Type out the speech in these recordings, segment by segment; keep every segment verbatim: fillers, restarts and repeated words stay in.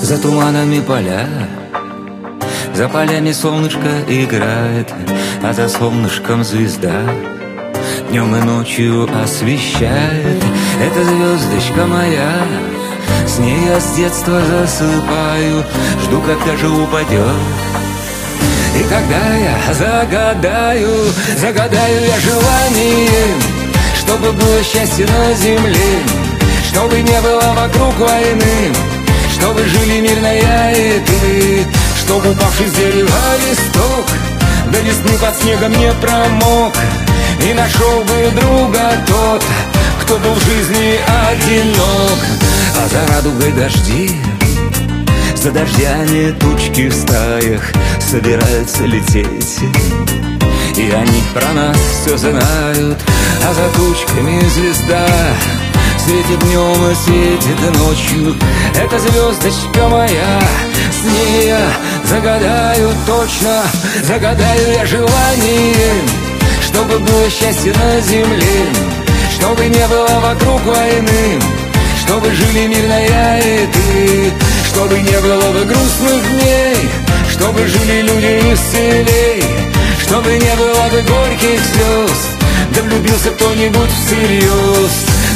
За туманами поля, за полями солнышко играет, а за солнышком звезда днем и ночью освещает. Это звездочка моя, с ней я с детства засыпаю, жду, когда же упадет. И тогда я загадаю, загадаю я желание, чтобы было счастье на земле, чтобы не было вокруг войны, чтобы жили мирно я и ты, чтобы упавший с дерева листок до весны под снегом не промок, и нашел бы друга тот, кто был в жизни одинок. А за радугой дожди, за дождями тучки в стаях собираются лететь, и они про нас все знают. А за тучками звезда светит днем и светит ночью. Это звездочка моя, с ней я загадаю точно, загадаю я желание, чтобы было счастье на земле, чтобы не было вокруг войны, чтобы жили мирно я и ты, чтобы не было бы грустных дней, чтобы жили люди веселей, чтобы не было бы горьких слез, да влюбился кто-нибудь всерьез.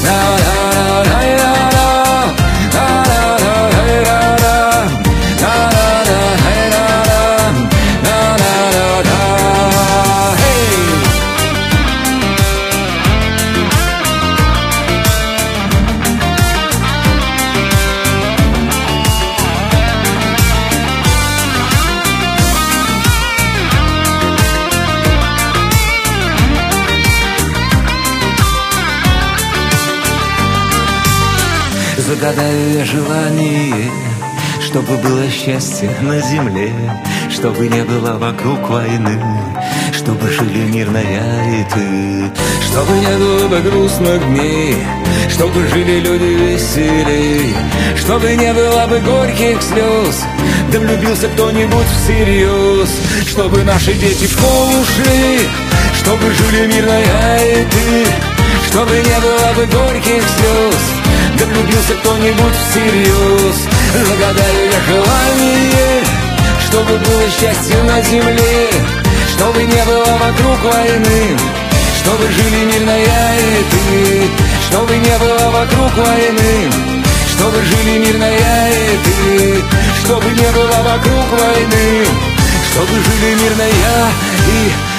Загадаю я желание, чтобы было счастье на земле, чтобы не было вокруг войны, чтобы жили мирно я и ты, чтобы не было бы грустных дней, чтобы жили люди веселей, чтобы не было бы горьких слез, да влюбился кто-нибудь всерьез, чтобы наши дети в школу шли, чтобы жили мирно я и ты, чтобы не было бы горьких слез, да влюбился кто-нибудь всерьез. Загадаю я желание, чтобы было счастье на земле, чтобы не было вокруг войны, чтобы жили мирно я и ты, чтобы не было вокруг войны, чтобы жили мирно я и ты, чтобы не было вокруг войны, чтобы жили мирно я и